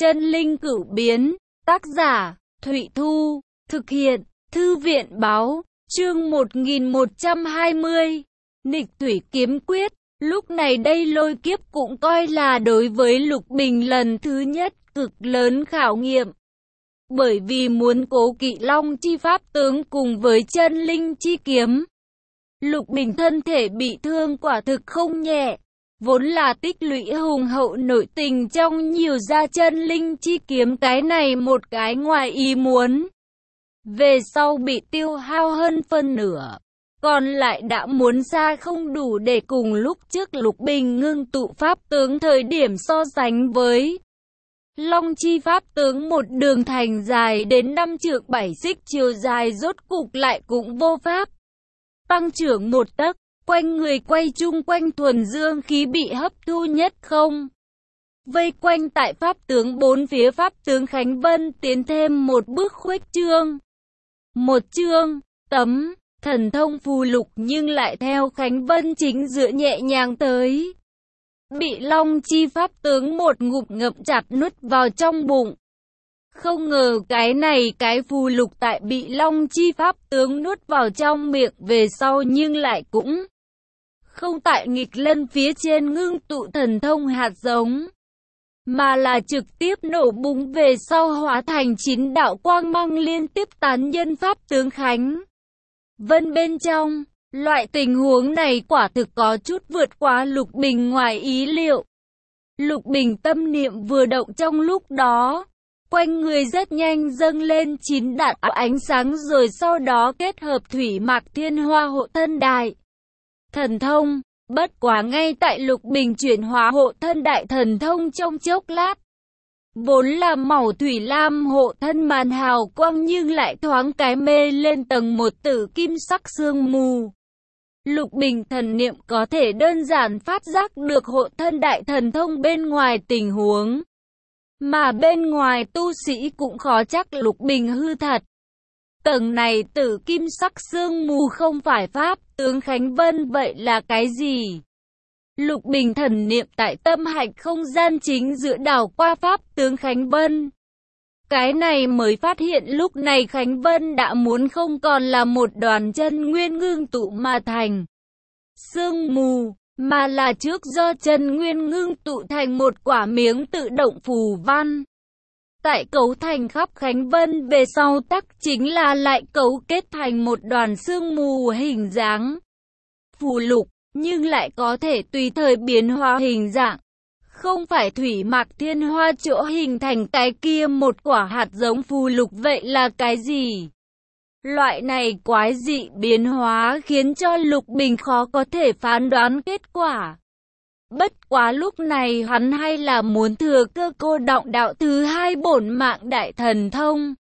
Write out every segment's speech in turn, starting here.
Chân linh cửu biến, tác giả, Thụy Thu, thực hiện, Thư viện báo, chương 1120, nghịch thủy kiếm quyết. Lúc này đây lôi kiếp cũng coi là đối với Lục Bình lần thứ nhất cực lớn khảo nghiệm. Bởi vì muốn cố kỵ Long chi pháp tướng cùng với chân linh chi kiếm, Lục Bình thân thể bị thương quả thực không nhẹ. Vốn là tích lũy hùng hậu nội tình trong nhiều gia chân linh chi kiếm, cái này một cái ngoài ý muốn. Về sau bị tiêu hao hơn phân nửa, còn lại đã muốn xa không đủ để cùng lúc trước Lục Bình ngưng tụ pháp tướng thời điểm so sánh với. Long chi pháp tướng một đường thành dài đến 5 trượng 7 xích chiều dài rốt cục lại cũng vô pháp tăng trưởng một tấc. Quanh người quay chung quanh thuần dương khí bị hấp thu nhất không. Vây quanh tại pháp tướng bốn phía pháp tướng Khánh Vân tiến thêm một bước khuếch trương. Một chương, tấm, thần thông phù lục nhưng lại theo Khánh Vân chính giữa nhẹ nhàng tới. Bị Long chi pháp tướng một ngụm ngậm chặt nuốt vào trong bụng. Không ngờ cái phù lục tại bị Long chi pháp tướng nuốt vào trong miệng về sau nhưng lại cũng không tại nghịch lân phía trên ngưng tụ thần thông hạt giống, mà là trực tiếp nổ bùng về sau hóa thành 9 đạo quang mang liên tiếp tán nhân pháp tướng Khánh Vân bên trong. Loại tình huống này quả thực có chút vượt quá Lục Bình ngoài ý liệu. Lục Bình tâm niệm vừa động trong lúc đó, quanh người rất nhanh dâng lên 9 đạo ánh sáng, rồi sau đó kết hợp thủy mạc thiên hoa hộ thân đại thần thông. Bất quá ngay tại Lục Bình chuyển hóa hộ thân đại thần thông trong chốc lát, vốn là màu thủy lam hộ thân màn hào quang nhưng lại thoáng cái mê lên tầng một tử kim sắc sương mù. Lục Bình thần niệm có thể đơn giản phát giác được hộ thân đại thần thông bên ngoài tình huống, mà bên ngoài tu sĩ cũng khó chắc Lục Bình hư thật. Tầng này tử kim sắc sương mù không phải pháp tướng Khánh Vân vậy là cái gì? Lục Bình thần niệm tại tâm hạch không gian chính giữa đảo qua pháp tướng Khánh Vân. Cái này mới phát hiện lúc này Khánh Vân đã muốn không còn là một đoàn chân nguyên ngưng tụ mà thành sương mù, mà là trước do chân nguyên ngưng tụ thành một quả miếng tự động phù văn. Tại cấu thành khắp Khánh Vân về sau tắc chính là lại cấu kết thành một đoàn sương mù hình dáng phù lục, nhưng lại có thể tùy thời biến hóa hình dạng. Không phải thủy mạc thiên hoa chỗ hình thành cái kia một quả hạt giống phù lục vậy là cái gì? Loại này quái dị biến hóa khiến cho Lục Bình khó có thể phán đoán kết quả. Bất quá lúc này hắn hay là muốn thừa cơ cô động đạo thứ hai bổn mạng đại thần thông.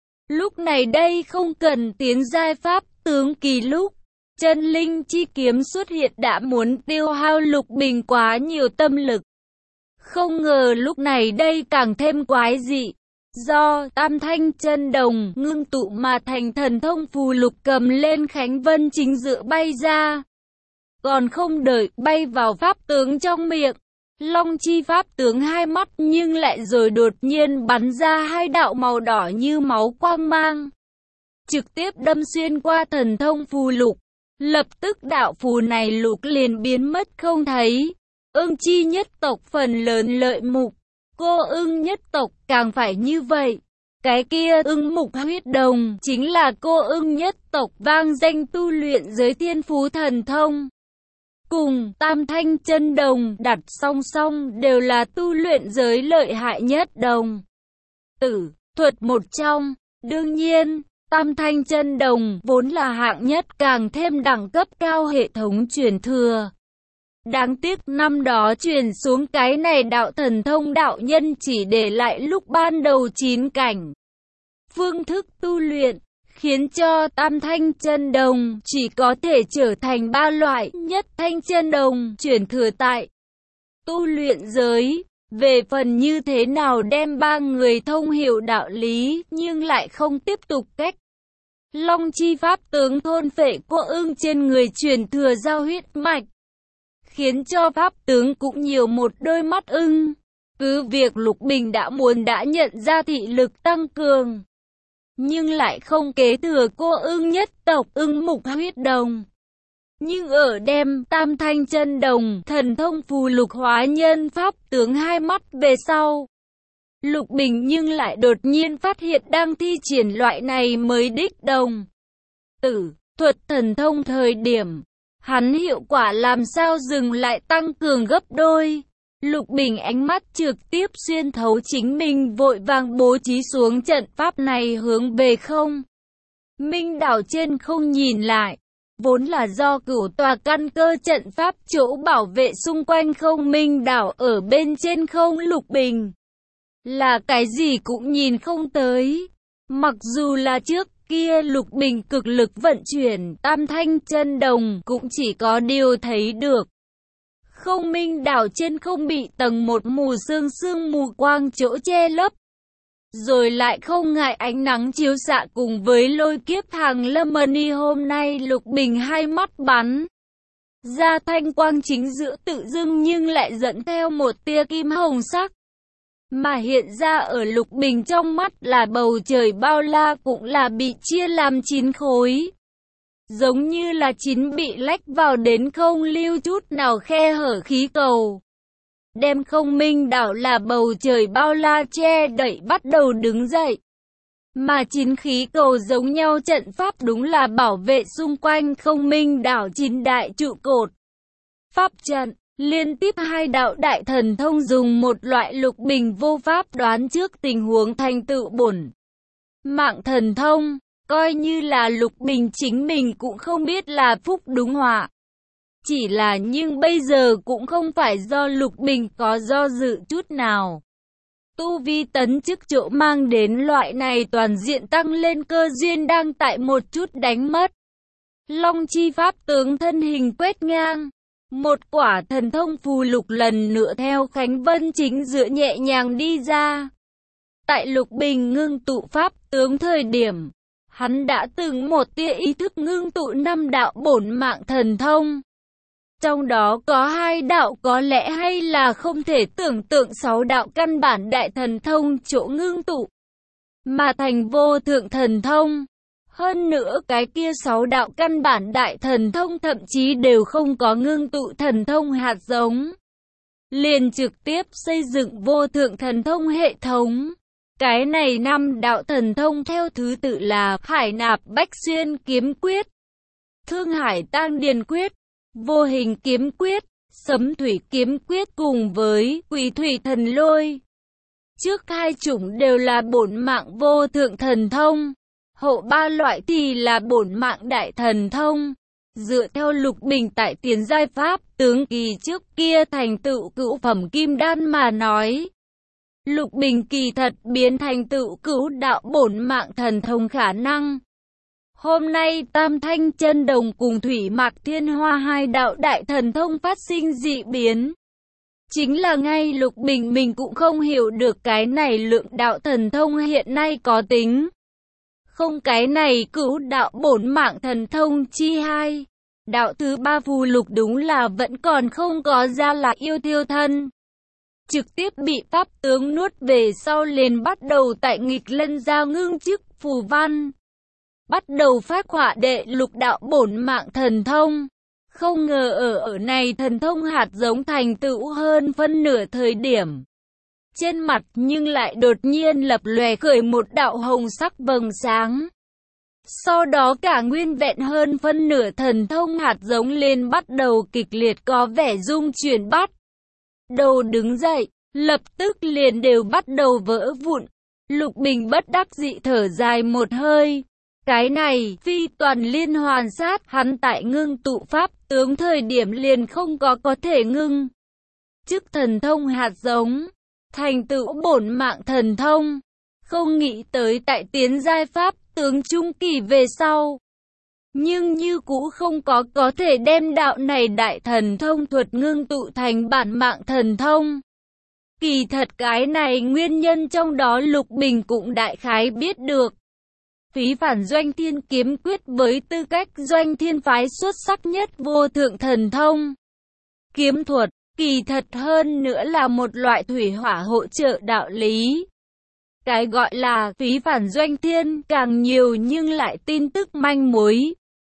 Lúc này đây không cần tiến giai pháp tướng kỳ, lúc chân linh chi kiếm xuất hiện đã muốn tiêu hao Lục Bình quá nhiều tâm lực. Không ngờ lúc này đây càng thêm quái dị. Do tam thanh chân đồng ngưng tụ mà thành thần thông phù lục cầm lên Khánh Vân chính giữa bay ra. Còn không đợi bay vào pháp tướng trong miệng, Long chi pháp tướng hai mắt nhưng lại rồi đột nhiên bắn ra hai đạo màu đỏ như máu quang mang, trực tiếp đâm xuyên qua thần thông phù lục. Lập tức đạo phù này lục liền biến mất không thấy. Ưng chi nhất tộc phần lớn lợi mục, cô ưng nhất tộc càng phải như vậy. Cái kia ưng mục huyết đồng chính là cô ưng nhất tộc vang danh tu luyện giới thiên phú thần thông. Cùng tam thanh chân đồng đặt song song đều là tu luyện giới lợi hại nhất đồng tử thuật một trong. Đương nhiên, tam thanh chân đồng vốn là hạng nhất càng thêm đẳng cấp cao hệ thống truyền thừa. Đáng tiếc năm đó truyền xuống cái này đạo thần thông đạo nhân chỉ để lại lúc ban đầu 9 cảnh. Phương thức tu luyện khiến cho tam thanh chân đồng chỉ có thể trở thành 3 loại nhất thanh chân đồng truyền thừa tại tu luyện giới. Về phần như thế nào đem 3 người thông hiểu đạo lý nhưng lại không tiếp tục cách Long chi pháp tướng thôn phệ cô ưng trên người truyền thừa giao huyết mạch, khiến cho pháp tướng cũng nhiều một đôi mắt ưng. Cứ việc Lục Bình đã nhận ra thị lực tăng cường, nhưng lại không kế thừa cô ưng nhất tộc ưng mục huyết đồng. Nhưng ở đem Tam Thanh Chân Đồng, thần thông phù lục hóa nhân pháp tướng hai mắt về sau, Lục Bình nhưng lại đột nhiên phát hiện đang thi triển loại này mới đích đồng tử thuật thần thông thời điểm, hắn hiệu quả làm sao dừng lại tăng cường gấp đôi. Lục Bình ánh mắt trực tiếp xuyên thấu chính mình, vội vàng bố trí xuống trận pháp này hướng về không minh đảo trên không nhìn lại. Vốn là do cửu tòa căn cơ trận pháp chỗ bảo vệ xung quanh không minh đảo ở bên trên không, Lục Bình là cái gì cũng nhìn không tới. Mặc dù là trước kia Lục Bình cực lực vận chuyển Tam Thanh Chân Đồng, cũng chỉ có điều thấy được không minh đảo trên không bị tầng một mù sương mù quang chỗ che lấp, rồi lại không ngại ánh nắng chiếu xạ cùng với lôi kiếp hàng lâm mani. Hôm nay Lục Bình hai mắt bắn ra thanh quang chính giữa tự dưng nhưng lại dẫn theo một tia kim hồng sắc, mà hiện ra ở Lục Bình trong mắt là bầu trời bao la cũng là bị chia làm 9 khối, giống như là 9 bị lách vào đến không lưu chút nào khe hở khí cầu, đem không minh đảo là bầu trời bao la che đậy bắt đầu đứng dậy. Mà 9 khí cầu giống nhau trận pháp đúng là bảo vệ xung quanh không minh đảo 9 đại trụ cột pháp trận. Liên tiếp hai đạo đại thần thông dùng một loại Lục Bình vô pháp đoán trước tình huống thành tựu bổn mạng thần thông, coi như là Lục Bình chính mình cũng không biết là phúc đúng họa. Chỉ là nhưng bây giờ cũng không phải do Lục Bình có do dự chút nào. Tu vi tấn chức chỗ mang đến loại này toàn diện tăng lên cơ duyên đang tại một chút đánh mất. Long chi pháp tướng thân hình quét ngang. Một quả thần thông phù lục lần nữa theo Khánh Vân chính giữa nhẹ nhàng đi ra. Tại Lục Bình ngưng tụ pháp tướng thời điểm, hắn đã từng một tia ý thức ngưng tụ 5 đạo bổn mạng thần thông. Trong đó có 2 đạo có lẽ hay là không thể tưởng tượng 6 đạo căn bản đại thần thông chỗ ngưng tụ, mà thành vô thượng thần thông. Hơn nữa cái kia 6 đạo căn bản đại thần thông thậm chí đều không có ngưng tụ thần thông hạt giống, liền trực tiếp xây dựng vô thượng thần thông hệ thống. Cái này 5 đạo thần thông theo thứ tự là Hải Nạp Bách Xuyên Kiếm Quyết, Thương Hải Tang Điền Quyết, Vô Hình Kiếm Quyết, Sấm Thủy Kiếm Quyết cùng với Quỷ Thủy Thần Lôi. Trước hai chủng đều là bổn mạng vô thượng thần thông, hậu ba loại thì là bổn mạng đại thần thông. Dựa theo Lục Bình tại tiền giai pháp tướng kỳ trước kia thành tựu cửu phẩm kim đan mà nói, Lục Bình kỳ thật biến thành tựu cửu đạo bổn mạng thần thông khả năng. Hôm nay Tam Thanh Chân Đồng cùng Thủy Mạc Thiên Hoa 2 đạo đại thần thông phát sinh dị biến. Chính là ngay Lục Bình mình cũng không hiểu được cái này lượng đạo thần thông hiện nay có tính không cái này cửu đạo bổn mạng thần thông chi 2. Đạo thứ 3 phù lục đúng là vẫn còn không có ra là yêu tiêu thân. Trực tiếp bị pháp tướng nuốt về sau liền bắt đầu tại nghịch lân giao ngưng chức phù văn. Bắt đầu phát họa đệ lục đạo bổn mạng thần thông. Không ngờ ở này thần thông hạt giống thành tựu hơn phân nửa thời điểm. Trên mặt nhưng lại đột nhiên lập lòe khởi một đạo hồng sắc vầng sáng. Sau đó cả nguyên vẹn hơn phân nửa thần thông hạt giống lên bắt đầu kịch liệt có vẻ rung chuyển bắt đầu đứng dậy, lập tức liền đều bắt đầu vỡ vụn. Lục Bình bất đắc dĩ thở dài một hơi. Cái này phi toàn liên hoàn sát, hắn tại ngưng tụ pháp tướng thời điểm liền không có thể ngưng chức thần thông hạt giống, thành tựu bổn mạng thần thông. Không nghĩ tới tại tiến giai pháp tướng trung kỳ về sau, nhưng như cũ không có thể đem đạo này đại thần thông thuật ngưng tụ thành bản mạng thần thông. Kỳ thật cái này nguyên nhân trong đó Lục Bình cũng đại khái biết được. Phí phản Doanh Thiên Kiếm Quyết với tư cách Doanh Thiên phái xuất sắc nhất vô thượng thần thông kiếm thuật, kỳ thật hơn nữa là một loại thủy hỏa hỗ trợ đạo lý. Cái gọi là phí phản doanh thiên càng nhiều nhưng lại tin tức manh mối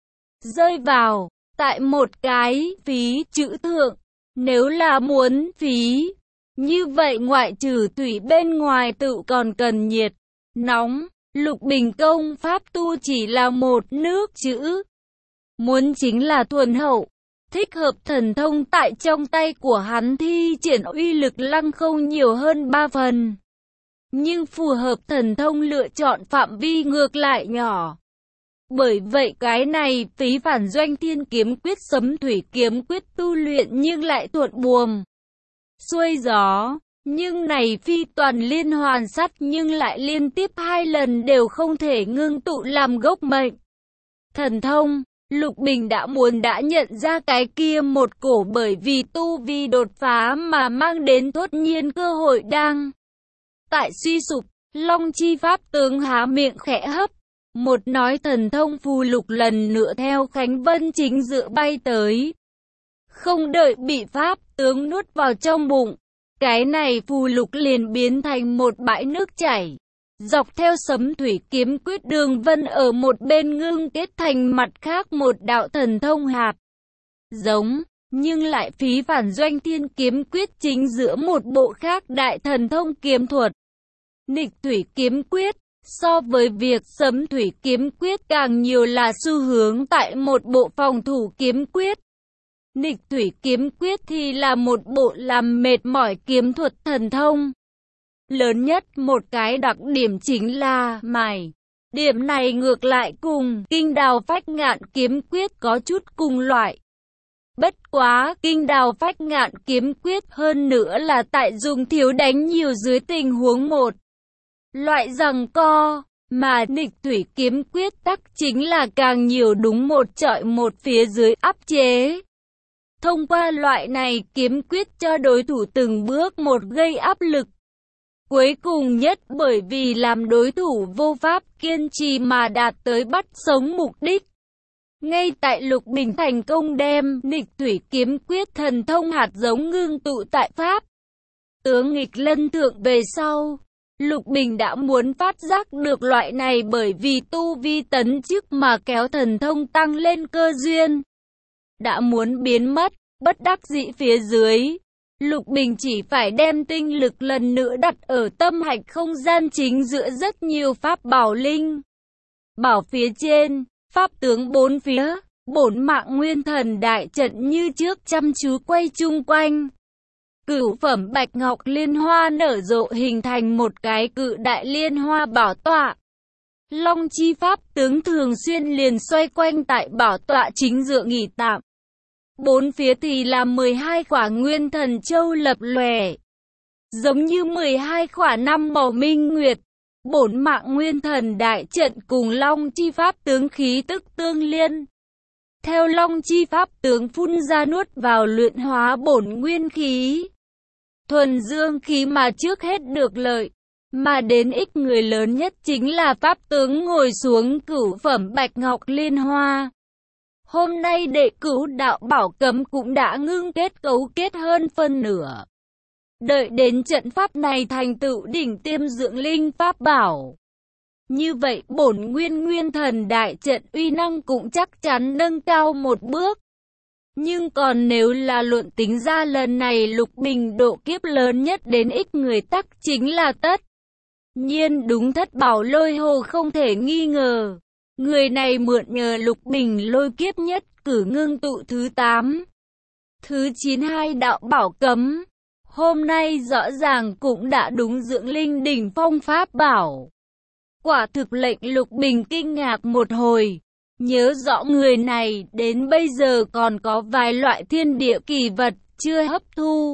rơi vào tại một cái phí chữ thượng. Nếu là muốn phí như vậy ngoại trừ thủy bên ngoài tự còn cần nhiệt, nóng. Lục Bình công pháp tu chỉ là một nước chữ. Muốn chính là thuần hậu, thích hợp thần thông tại trong tay của hắn thi triển uy lực lăng không nhiều hơn 3 phần. Nhưng phù hợp thần thông lựa chọn phạm vi ngược lại nhỏ. Bởi vậy cái này phí phản doanh thiên kiếm quyết sấm thủy kiếm quyết tu luyện nhưng lại thuận buồm xuôi gió. Nhưng này phi toàn liên hoàn sắt nhưng lại liên tiếp 2 lần đều không thể ngưng tụ làm gốc mệnh. Thần thông, Lục Bình đã nhận ra cái kia một cổ bởi vì tu vi đột phá mà mang đến thốt nhiên cơ hội đang tại suy sụp. Long chi pháp tướng há miệng khẽ hấp. Một nói thần thông phù lục lần nữa theo Khánh Vân chính giữa bay tới. Không đợi bị pháp tướng nuốt vào trong bụng. Cái này phù lục liền biến thành một bãi nước chảy. Dọc theo sấm thủy kiếm quyết đường vân ở một bên ngưng kết thành mặt khác một đạo thần thông hạt giống. Nhưng lại phí phản doanh thiên kiếm quyết chính giữa một bộ khác đại thần thông kiếm thuật. Nghịch thủy kiếm quyết. So với việc sấm thủy kiếm quyết càng nhiều là xu hướng tại một bộ phòng thủ kiếm quyết. Nghịch thủy kiếm quyết thì là một bộ làm mệt mỏi kiếm thuật thần thông. Lớn nhất một cái đặc điểm chính là mài. Điểm này ngược lại cùng kinh đào phách ngạn kiếm quyết có chút cùng loại. Bất quá kinh đào phách ngạn kiếm quyết hơn nữa là tại dùng thiếu đánh nhiều dưới tình huống một loại giằng co, mà nghịch thủy kiếm quyết tắc chính là càng nhiều đúng một chọi một phía dưới áp chế. Thông qua loại này kiếm quyết cho đối thủ từng bước một gây áp lực. Cuối cùng nhất bởi vì làm đối thủ vô pháp kiên trì mà đạt tới bắt sống mục đích. Ngay tại Lục Bình thành công đem nghịch thủy kiếm quyết thần thông hạt giống ngưng tụ tại pháp tướng nghịch lân thượng về sau. Lục Bình đã muốn phát giác được loại này bởi vì tu vi tấn chức mà kéo thần thông tăng lên cơ duyên. Đã muốn biến mất, bất đắc dĩ phía dưới. Lục Bình chỉ phải đem tinh lực lần nữa đặt ở tâm hạch không gian chính giữa rất nhiều pháp bảo linh. Bảo phía trên, pháp tướng bốn phía, bổn mạng nguyên thần đại trận như trước chăm chú quay chung quanh. Cửu phẩm bạch ngọc liên hoa nở rộ hình thành một cái cự đại liên hoa bảo tọa. Long chi pháp tướng thường xuyên liền xoay quanh tại bảo tọa chính giữa nghỉ tạm. Bốn phía thì là 12 quả nguyên thần châu lập lòe, giống như 12 quả năm màu minh nguyệt. Bổn mạng nguyên thần đại trận cùng long chi pháp tướng khí tức tương liên. Theo long chi pháp tướng phun ra nuốt vào luyện hóa bổn nguyên khí. Thuần dương khí mà trước hết được lợi, mà đến ích người lớn nhất chính là pháp tướng ngồi xuống cửu phẩm bạch ngọc liên hoa. Hôm nay đệ cửu đạo bảo cấm cũng đã ngưng kết cấu kết hơn phân nửa. Đợi đến trận pháp này thành tựu đỉnh tiêm dưỡng linh pháp bảo. Như vậy bổn nguyên thần đại trận uy năng cũng chắc chắn nâng cao một bước. Nhưng còn nếu là luận tính ra lần này Lục Bình độ kiếp lớn nhất đến ích người tắc chính là tất nhiên đúng thất bảo lôi hồ không thể nghi ngờ. Người này mượn nhờ Lục Bình lôi kiếp nhất cử ngưng tụ thứ 8, thứ 92 đạo bảo cấm. Hôm nay rõ ràng cũng đã đúng dưỡng linh đỉnh phong pháp bảo. Quả thực lệnh Lục Bình kinh ngạc một hồi. Nhớ rõ người này đến bây giờ còn có vài loại thiên địa kỳ vật chưa hấp thu.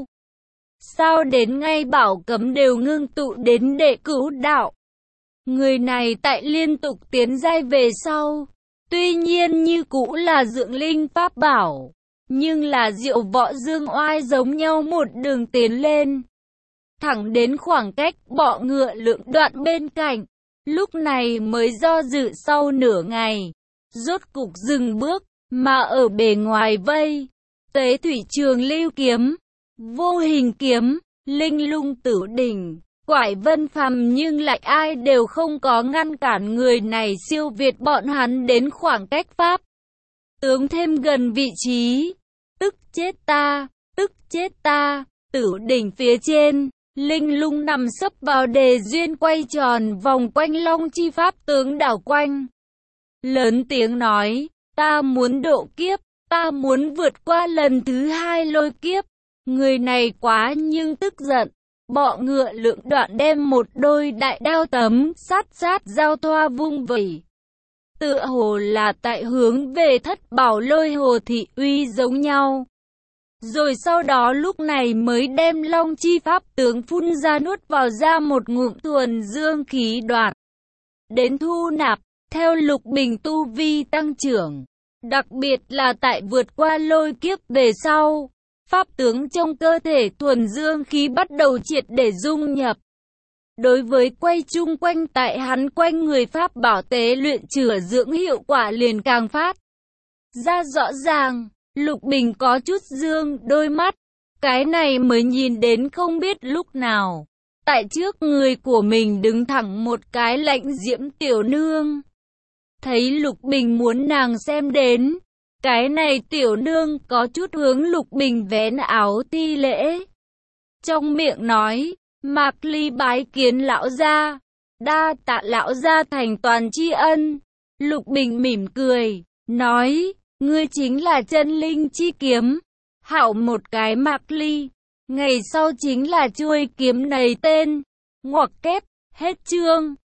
Sao đến ngay bảo cấm đều ngưng tụ đến đệ cửu đạo. Người này tại liên tục tiến giai về sau. Tuy nhiên như cũ là dưỡng linh pháp bảo. Nhưng là diệu võ dương oai giống nhau một đường tiến lên. Thẳng đến khoảng cách bọ ngựa lượng đoạn bên cạnh. Lúc này mới do dự sau nửa ngày. Rốt cục dừng bước, mà ở bề ngoài vây. Tế thủy trường lưu kiếm. Vô hình kiếm, linh lung tử đỉnh, quải vân phàm, nhưng lại ai đều không có ngăn cản người này siêu việt bọn hắn đến khoảng cách pháp tướng thêm gần vị trí. Tức chết ta, tử đỉnh phía trên, linh lung nằm sấp vào đề duyên quay tròn vòng quanh long chi pháp tướng đảo quanh. Lớn tiếng nói, ta muốn độ kiếp, ta muốn vượt qua lần thứ hai lôi kiếp. Người này quá nhưng tức giận, bọ ngựa lưỡng đoạn đem một đôi đại đao tấm sát giao thoa vung vẩy. Tựa hồ là tại hướng về Thất Bảo Lôi Hồ thị uy giống nhau. Rồi sau đó lúc này mới đem long chi pháp tướng phun ra nuốt vào ra một ngụm thuần dương khí đoạt. Đến thu nạp, theo Lục Bình tu vi tăng trưởng. Đặc biệt là tại vượt qua lôi kiếp về sau, pháp tướng trong cơ thể thuần dương khí bắt đầu triệt để dung nhập. Đối với quay chung quanh tại hắn quanh người pháp bảo tế luyện chữa dưỡng hiệu quả liền càng phát ra rõ ràng. Lục Bình có chút dương đôi mắt, cái này mới nhìn đến không biết lúc nào. Tại trước người của mình đứng thẳng một cái lạnh diễm tiểu nương. Thấy Lục Bình muốn nàng xem đến, cái này tiểu nương có chút hướng Lục Bình vén áo thi lễ. Trong miệng nói, Mạc Ly bái kiến lão gia, đa tạ lão gia thành toàn tri ân. Lục Bình mỉm cười, nói, ngươi chính là chân linh chi kiếm. Hảo một cái Mạc Ly, ngày sau chính là chuôi kiếm này tên. Ngoặc kép, hết chương.